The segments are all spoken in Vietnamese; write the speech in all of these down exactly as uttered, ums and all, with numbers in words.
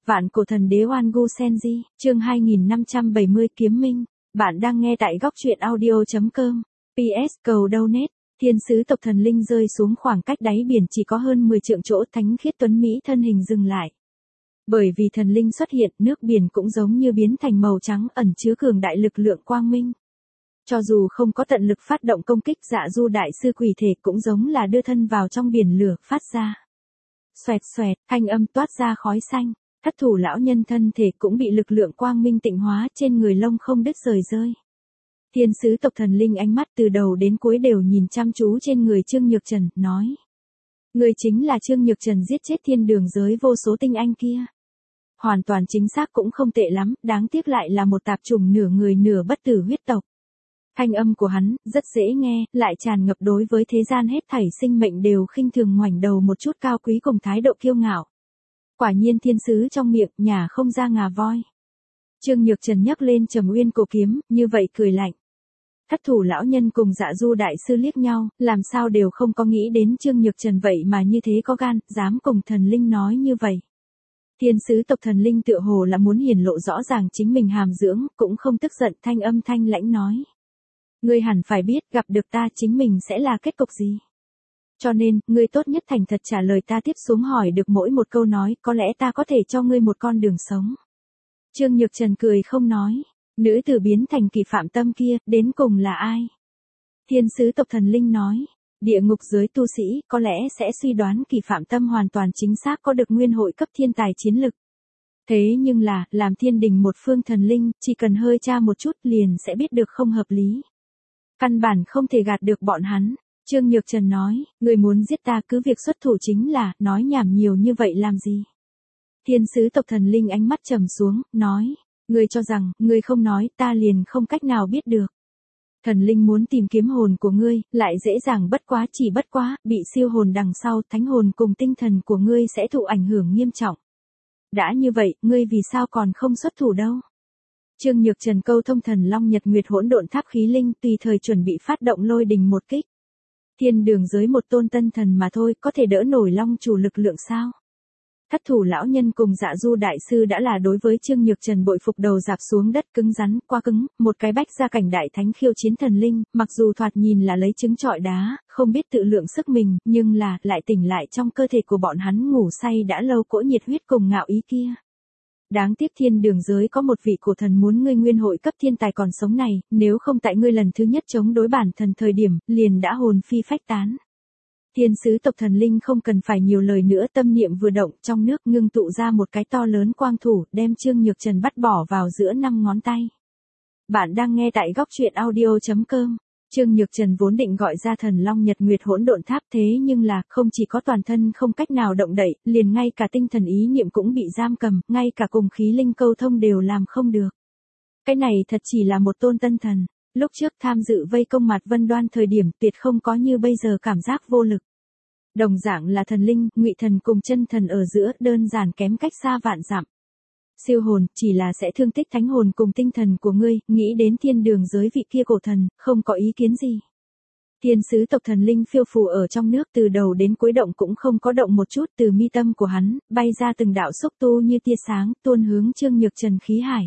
Vạn cổ thần đế Oan Gu Senji, chương hai nghìn năm trăm bảy mươi kiếm minh. Bạn đang nghe tại góc truyện audio chấm com. pê ét cầu donate. Thiên sứ tộc thần linh rơi xuống khoảng cách đáy biển chỉ có hơn mười trượng chỗ, thánh khiết tuấn mỹ thân hình dừng lại. Bởi vì thần linh xuất hiện, nước biển cũng giống như biến thành màu trắng, ẩn chứa cường đại lực lượng quang minh. Cho dù không có tận lực phát động công kích, Dạ Du đại sư quỷ thể cũng giống là đưa thân vào trong biển lửa, phát ra xoẹt xoẹt, thanh âm toát ra khói xanh. Thất thủ lão nhân thân thể cũng bị lực lượng quang minh tịnh hóa, trên người lông không đứt rời rơi. Thiên sứ tộc thần linh ánh mắt từ đầu đến cuối đều nhìn chăm chú trên người Trương Nhược Trần, nói: Người chính là Trương Nhược Trần giết chết thiên đường giới vô số tinh anh kia. Hoàn toàn chính xác cũng không tệ lắm, đáng tiếc lại là một tạp chủng nửa người nửa bất tử huyết tộc. Thanh âm của hắn rất dễ nghe, lại tràn ngập đối với thế gian hết thảy sinh mệnh đều khinh thường, ngoảnh đầu một chút cao quý cùng thái độ kiêu ngạo. Quả nhiên thiên sứ trong miệng, nhả không ra ngà voi. Trương Nhược Trần nhấc lên Trầm Uyên cổ kiếm, như vậy cười lạnh. Thất thủ lão nhân cùng Dạ Du đại sư liếc nhau, làm sao đều không có nghĩ đến Trương Nhược Trần vậy mà như thế có gan, dám cùng thần linh nói như vậy. Thiên sứ tộc thần linh tựa hồ là muốn hiển lộ rõ ràng chính mình hàm dưỡng, cũng không tức giận, thanh âm thanh lãnh nói: Ngươi hẳn phải biết, gặp được ta chính mình sẽ là kết cục gì. Cho nên, ngươi tốt nhất thành thật trả lời ta tiếp xuống hỏi được mỗi một câu nói, có lẽ ta có thể cho ngươi một con đường sống. Trương Nhược Trần cười không nói. Nữ tử biến thành Kỳ Phạm Tâm kia, đến cùng là ai? Thiên sứ tộc thần linh nói: Địa ngục giới tu sĩ, có lẽ sẽ suy đoán Kỳ Phạm Tâm hoàn toàn chính xác có được nguyên hội cấp thiên tài chiến lực. Thế nhưng là, làm thiên đình một phương thần linh, chỉ cần hơi tra một chút liền sẽ biết được không hợp lý. Căn bản không thể gạt được bọn hắn. Trương Nhược Trần nói: Người muốn giết ta cứ việc xuất thủ chính là, nói nhảm nhiều như vậy làm gì? Thiên sứ tộc thần linh ánh mắt trầm xuống, nói: Ngươi cho rằng, ngươi không nói, ta liền không cách nào biết được. Thần linh muốn tìm kiếm hồn của ngươi, lại dễ dàng bất quá, chỉ bất quá, bị siêu hồn đằng sau, thánh hồn cùng tinh thần của ngươi sẽ thụ ảnh hưởng nghiêm trọng. Đã như vậy, ngươi vì sao còn không xuất thủ đâu? Trương Nhược Trần câu thông thần long nhật nguyệt hỗn độn tháp khí linh, tùy thời chuẩn bị phát động lôi đình một kích. Thiên đường giới một tôn tân thần mà thôi, có thể đỡ nổi long chủ lực lượng sao? Thất thủ lão nhân cùng Dạ Du đại sư đã là đối với Trương Nhược Trần bội phục, đầu dạp xuống đất, cứng rắn, quá cứng, một cái bách gia cảnh đại thánh khiêu chiến thần linh, mặc dù thoạt nhìn là lấy trứng trọi đá, không biết tự lượng sức mình, nhưng là, lại tỉnh lại trong cơ thể của bọn hắn ngủ say đã lâu cỗ nhiệt huyết cùng ngạo ý kia. Đáng tiếc thiên đường giới có một vị cổ thần muốn ngươi nguyên hội cấp thiên tài còn sống này, nếu không tại ngươi lần thứ nhất chống đối bản thần thời điểm, liền đã hồn phi phách tán. Thiên sứ tộc thần linh không cần phải nhiều lời nữa, tâm niệm vừa động, trong nước ngưng tụ ra một cái to lớn quang thủ, đem Trương Nhược Trần bắt bỏ vào giữa năm ngón tay. Bạn đang nghe tại góc truyện audio chấm com. Trương Nhược Trần vốn định gọi ra thần long nhật nguyệt hỗn độn tháp, thế nhưng là, không chỉ có toàn thân không cách nào động đậy, liền ngay cả tinh thần ý niệm cũng bị giam cầm, ngay cả cùng khí linh câu thông đều làm không được. Cái này thật chỉ là một tôn tân thần. Lúc trước tham dự vây công Mạt Vân Đoan thời điểm, tuyệt không có như bây giờ cảm giác vô lực. Đồng dạng là thần linh, ngụy thần cùng chân thần ở giữa, đơn giản kém cách xa vạn dặm. Siêu hồn, chỉ là sẽ thương tích thánh hồn cùng tinh thần của ngươi, nghĩ đến thiên đường giới vị kia cổ thần, không có ý kiến gì. Thiên sứ tộc thần linh phiêu phù ở trong nước, từ đầu đến cuối động cũng không có động một chút, từ mi tâm của hắn, bay ra từng đạo xúc tu như tia sáng, tuôn hướng Trương Nhược Trần khí hải.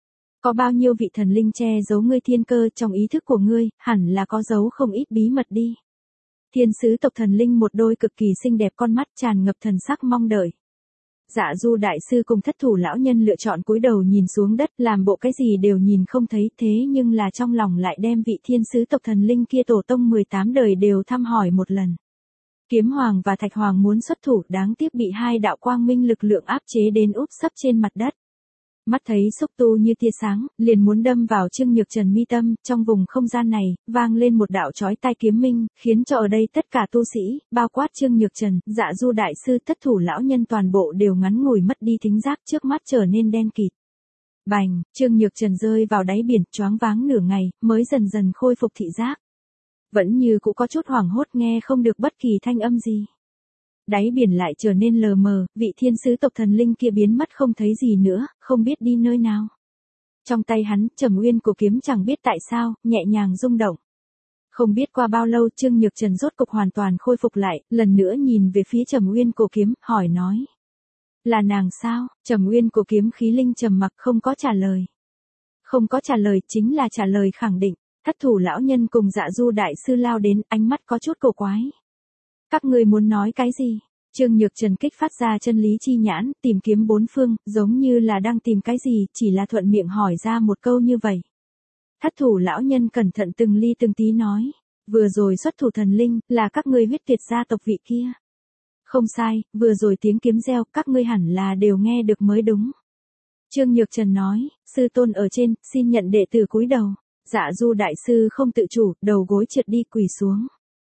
Có bao nhiêu vị thần linh che giấu ngươi thiên cơ, trong ý thức của ngươi, hẳn là có giấu không ít bí mật đi. Thiên sứ tộc thần linh một đôi cực kỳ xinh đẹp con mắt tràn ngập thần sắc mong đợi. Dạ Du đại sư cùng thất thủ lão nhân lựa chọn cúi đầu nhìn xuống đất, làm bộ cái gì đều nhìn không thấy, thế nhưng là trong lòng lại đem vị thiên sứ tộc thần linh kia tổ tông mười tám đời đều thăm hỏi một lần. Kiếm Hoàng và Thạch Hoàng muốn xuất thủ, đáng tiếc bị hai đạo quang minh lực lượng áp chế đến úp sấp trên mặt đất. Mắt thấy xúc tu như tia sáng, liền muốn đâm vào Trương Nhược Trần mi tâm, trong vùng không gian này, vang lên một đạo chói tai kiếm minh, khiến cho ở đây tất cả tu sĩ, bao quát Trương Nhược Trần, Dạ Du đại sư, thất thủ lão nhân toàn bộ đều ngắn ngủi mất đi thính giác, trước mắt trở nên đen kịt. Bành, Trương Nhược Trần rơi vào đáy biển, choáng váng nửa ngày, mới dần dần khôi phục thị giác. Vẫn như cũng có chút hoảng hốt, nghe không được bất kỳ thanh âm gì. Đáy biển lại trở nên lờ mờ, vị thiên sứ tộc thần linh kia biến mất không thấy gì nữa, không biết đi nơi nào. Trong tay hắn, Trầm Uyên cổ kiếm chẳng biết tại sao, nhẹ nhàng rung động. Không biết qua bao lâu, Trương Nhược Trần rốt cục hoàn toàn khôi phục lại, lần nữa nhìn về phía Trầm Uyên cổ kiếm, hỏi nói: Là nàng sao? Trầm Uyên của Kiếm Khí Linh trầm mặc không có trả lời. Không có trả lời chính là trả lời khẳng định. Thất thủ lão nhân cùng Dạ Du đại sư lao đến, ánh mắt có chút cổ quái. Các ngươi muốn nói cái gì? Trương Nhược Trần kích phát ra chân lý chi nhãn, tìm kiếm bốn phương, giống như là đang tìm cái gì, chỉ là thuận miệng hỏi ra một câu như vậy. Thất thủ lão nhân cẩn thận từng ly từng tí nói, vừa rồi xuất thủ thần linh, là các ngươi huyết tuyệt gia tộc vị kia. Không sai, vừa rồi tiếng kiếm reo, các ngươi hẳn là đều nghe được mới đúng. Trương Nhược Trần nói, sư tôn ở trên, xin nhận đệ tử cúi đầu. Dạ Du đại sư không tự chủ, đầu gối trượt đi quỳ xuống.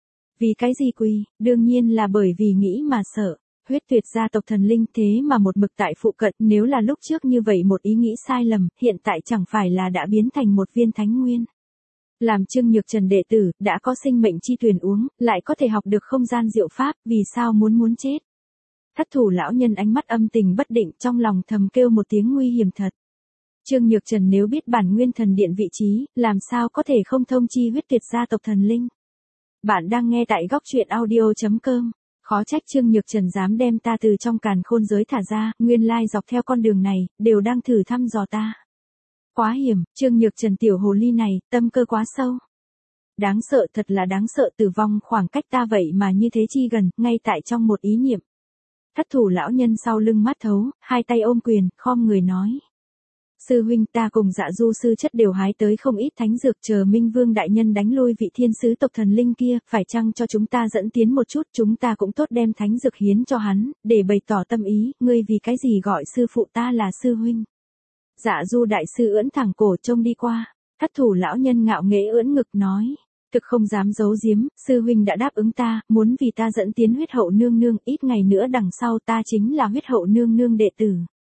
Vì cái gì quỳ? Đương nhiên là bởi vì nghĩ mà sợ. Huyết tuyệt gia tộc thần linh thế mà một mực tại phụ cận, nếu là lúc trước như vậy một ý nghĩ sai lầm, hiện tại chẳng phải là đã biến thành một viên thánh nguyên. Làm Trương Nhược Trần đệ tử, đã có sinh mệnh chi tuyền uống, lại có thể học được không gian diệu pháp, vì sao muốn muốn chết? Thất thủ lão nhân ánh mắt âm tình bất định, trong lòng thầm kêu một tiếng nguy hiểm thật. Trương Nhược Trần nếu biết bản nguyên thần điện vị trí, làm sao có thể không thông chi huyết tuyệt gia tộc thần linh? Bạn đang nghe tại góc truyện audio chấm com. Khó trách Trương Nhược Trần dám đem ta từ trong càn khôn giới thả ra, nguyên lai dọc theo con đường này, đều đang thử thăm dò ta. Quá hiểm, Trương Nhược Trần tiểu hồ ly này, tâm cơ quá sâu. Đáng sợ, thật là đáng sợ, tử vong khoảng cách ta vậy mà như thế chi gần, ngay tại trong một ý niệm. Thất thủ lão nhân sau lưng mắt thấu, hai tay ôm quyền, khom người nói. Sư huynh, ta cùng Dạ Du sư chất đều hái tới không ít thánh dược, chờ Minh Vương đại nhân đánh lui vị thiên sứ tộc thần linh kia, phải chăng cho chúng ta dẫn tiến một chút, chúng ta cũng tốt đem thánh dược hiến cho hắn, để bày tỏ tâm ý, ngươi vì cái gì gọi sư phụ ta là sư huynh. Dạ Du đại sư ưỡn thẳng cổ trông đi qua, thất thủ lão nhân ngạo nghễ ưỡn ngực nói. Thực không dám giấu giếm, sư huynh đã đáp ứng ta, muốn vì ta dẫn tiến huyết hậu nương nương, ít ngày nữa đằng sau ta chính là huyết hậu nương nương đệ tử.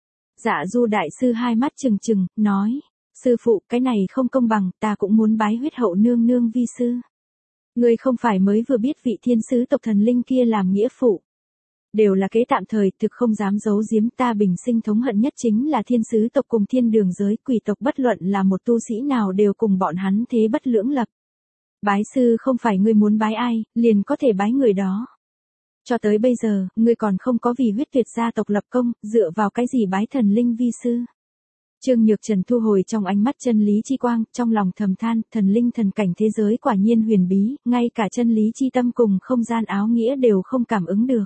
Dạ Du đại sư hai mắt trừng trừng, nói, sư phụ, cái này không công bằng, ta cũng muốn bái huyết hậu nương nương vi sư. Ngươi không phải mới vừa biết vị thiên sứ tộc thần linh kia làm nghĩa phụ. Đều là kế tạm thời, thực không dám giấu giếm, ta bình sinh thống hận nhất chính là thiên sứ tộc cùng thiên đường giới, quỷ tộc bất luận là một tu sĩ nào đều cùng bọn hắn thế bất lưỡng lập. Bái sư không phải ngươi muốn bái ai, liền có thể bái người đó. Cho tới bây giờ, ngươi còn không có vì huyết tuyệt gia tộc lập công, dựa vào cái gì bái thần linh vi sư. Trương Nhược Trần thu hồi trong ánh mắt chân lý chi quang, trong lòng thầm than, thần linh thần cảnh thế giới quả nhiên huyền bí, ngay cả chân lý chi tâm cùng không gian áo nghĩa đều không cảm ứng được.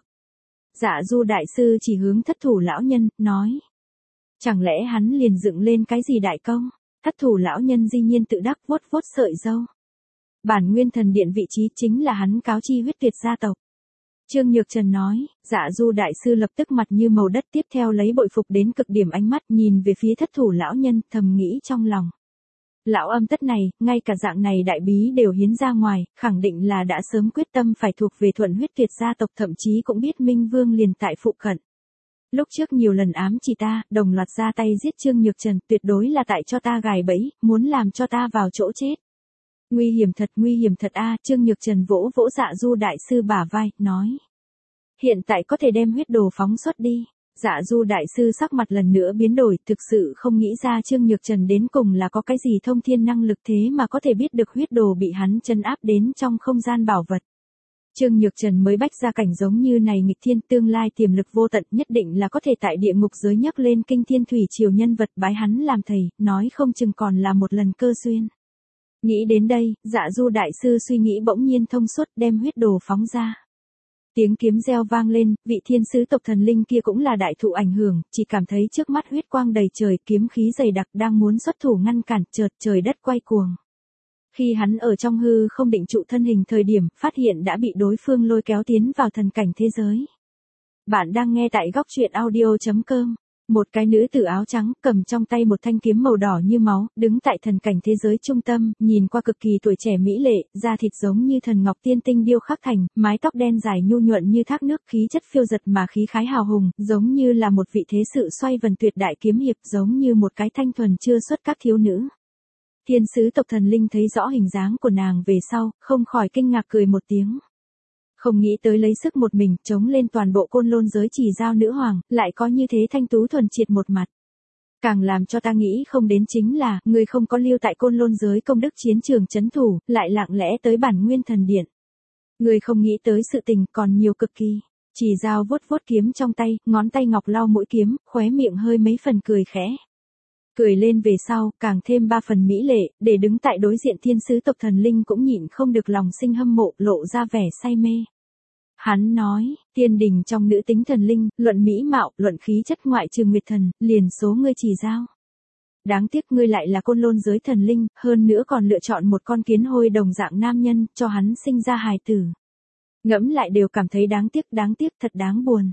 Dạ Du đại sư chỉ hướng thất thủ lão nhân, nói. Chẳng lẽ hắn liền dựng lên cái gì đại công? Thất thủ lão nhân dĩ nhiên tự đắc vuốt vuốt sợi râu. Bản nguyên thần điện vị trí chính là hắn cáo chi huyết tuyệt gia tộc. Trương Nhược Trần nói, Dạ Du đại sư lập tức mặt như màu đất, tiếp theo lấy bội phục đến cực điểm ánh mắt nhìn về phía thất thủ lão nhân, thầm nghĩ trong lòng. Lão âm tất này, ngay cả dạng này đại bí đều hiến ra ngoài, khẳng định là đã sớm quyết tâm phải thuộc về thuận huyết tuyệt gia tộc, thậm chí cũng biết Minh Vương liền tại phụ cận. Lúc trước nhiều lần ám chỉ ta, đồng loạt ra tay giết Trương Nhược Trần, tuyệt đối là tại cho ta gài bẫy, muốn làm cho ta vào chỗ chết. Nguy hiểm thật, nguy hiểm thật a. Trương Nhược Trần vỗ vỗ Dạ Du đại sư bả vai, nói. Hiện tại có thể đem huyết đồ phóng xuất đi. Dạ Du đại sư sắc mặt lần nữa biến đổi, thực sự không nghĩ ra Trương Nhược Trần đến cùng là có cái gì thông thiên năng lực thế mà có thể biết được huyết đồ bị hắn chân áp đến trong không gian bảo vật. Trương Nhược Trần mới bách ra cảnh giống như này nghịch thiên, tương lai tiềm lực vô tận, nhất định là có thể tại địa ngục giới nhấc lên kinh thiên thủy triều, nhân vật bái hắn làm thầy, nói không chừng còn là một lần cơ duyên. Nghĩ đến đây, Dạ Du đại sư suy nghĩ bỗng nhiên thông suốt, đem huyết đồ phóng ra. Tiếng kiếm reo vang lên, vị thiên sứ tộc thần linh kia cũng là đại thụ ảnh hưởng, chỉ cảm thấy trước mắt huyết quang đầy trời, kiếm khí dày đặc đang muốn xuất thủ ngăn cản, chợt trời đất quay cuồng. Khi hắn ở trong hư không định trụ thân hình thời điểm, phát hiện đã bị đối phương lôi kéo tiến vào thần cảnh thế giới. Bạn đang nghe tại góc truyện audio chấm com. Một cái nữ tử áo trắng, cầm trong tay một thanh kiếm màu đỏ như máu, đứng tại thần cảnh thế giới trung tâm, nhìn qua cực kỳ tuổi trẻ mỹ lệ, da thịt giống như thần ngọc tiên tinh điêu khắc thành, mái tóc đen dài nhu nhuận như thác nước, khí chất phiêu dật mà khí khái hào hùng, giống như là một vị thế sự xoay vần tuyệt đại kiếm hiệp, giống như một cái thanh thuần chưa xuất các thiếu nữ. Thiên sứ tộc thần linh thấy rõ hình dáng của nàng về sau, không khỏi kinh ngạc cười một tiếng. Không nghĩ tới lấy sức một mình, chống lên toàn bộ côn lôn giới chỉ giao nữ hoàng, lại có như thế thanh tú thuần triệt một mặt. Càng làm cho ta nghĩ không đến chính là, người không có lưu tại côn lôn giới công đức chiến trường chấn thủ, lại lặng lẽ tới bản nguyên thần điện. Người không nghĩ tới sự tình còn nhiều cực kỳ. Chỉ Dao vuốt vuốt kiếm trong tay, ngón tay ngọc lau mũi kiếm, khóe miệng hơi mấy phần cười khẽ. Cười lên về sau, càng thêm ba phần mỹ lệ, để đứng tại đối diện thiên sứ tộc thần linh cũng nhịn không được lòng sinh hâm mộ, lộ ra vẻ say mê. Hắn nói, tiên đình trong nữ tính thần linh, luận mỹ mạo, luận khí chất ngoại trừ Nguyệt thần, liền số ngươi Chỉ Dao. Đáng tiếc ngươi lại là côn lôn giới thần linh, hơn nữa còn lựa chọn một con kiến hôi đồng dạng nam nhân, cho hắn sinh ra hài tử. Ngẫm lại đều cảm thấy đáng tiếc, đáng tiếc, thật đáng buồn.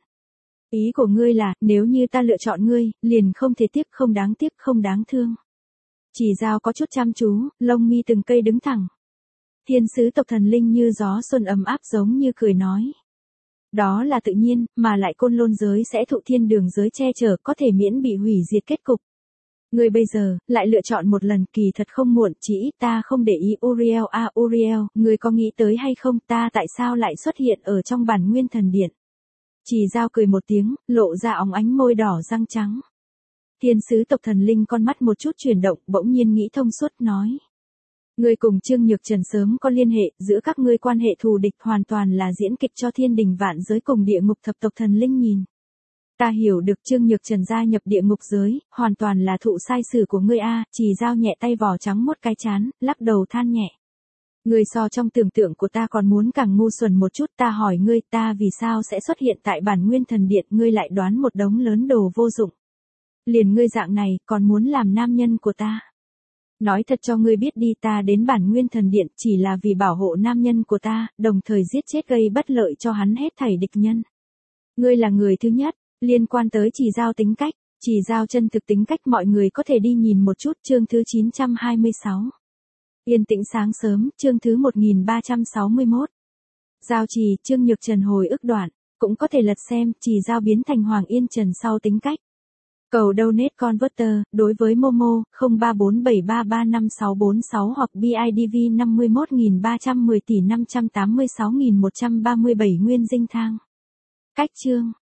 Ý của ngươi là, nếu như ta lựa chọn ngươi, liền không thể tiếc, không đáng tiếc, không đáng thương. Chỉ Dao có chút chăm chú, lông mi từng cây đứng thẳng. Thiên sứ tộc thần linh như gió xuân ấm áp giống như cười nói. Đó là tự nhiên, mà lại côn lôn giới sẽ thụ thiên đường giới che chở, có thể miễn bị hủy diệt kết cục. Ngươi bây giờ, lại lựa chọn một lần, kỳ thật không muộn, chỉ ít ta không để ý. Uriel à Uriel, ngươi có nghĩ tới hay không, ta tại sao lại xuất hiện ở trong bản nguyên thần điện? Chỉ Dao cười một tiếng, lộ ra óng ánh môi đỏ răng trắng. Thiên sứ tộc thần linh con mắt một chút chuyển động, bỗng nhiên nghĩ thông suốt nói. Ngươi cùng Trương Nhược Trần sớm có liên hệ, giữa các ngươi quan hệ thù địch hoàn toàn là diễn kịch cho thiên đình vạn giới cùng địa ngục thập tộc thần linh nhìn. Ta hiểu được Trương Nhược Trần gia nhập địa ngục giới, hoàn toàn là thụ sai sử của ngươi a. Chỉ Dao nhẹ tay vò trắng một cái chán, lắc đầu than nhẹ. Ngươi so trong tưởng tượng của ta còn muốn càng ngu xuẩn một chút, ta hỏi ngươi, ta vì sao sẽ xuất hiện tại bản nguyên thần điện, ngươi lại đoán một đống lớn đồ vô dụng. Liền ngươi dạng này, còn muốn làm nam nhân của ta. Nói thật cho ngươi biết đi, ta đến bản nguyên thần điện chỉ là vì bảo hộ nam nhân của ta, đồng thời giết chết gây bất lợi cho hắn hết thảy địch nhân. Ngươi là người thứ nhất. Liên quan tới Chỉ Dao tính cách, Chỉ Dao chân thực tính cách mọi người có thể đi nhìn một chút, chương thứ chín trăm hai mươi sáu. Yên tĩnh sáng sớm, chương thứ một nghìn ba trăm sáu mươi mốt. Giao Trì, Trương Nhược Trần hồi ức đoạn, cũng có thể lật xem, Chỉ Dao biến thành Hoàng Yên Trần sau tính cách. Cầu donate converter, đối với Momo, không ba bốn bảy ba ba năm sáu bốn sáu hoặc bê i đê vê năm mươi mốt nghìn ba trăm mười tỷ năm trăm tám mươi sáu nghìn một trăm ba mươi bảy nguyên dinh thang. Cách chương.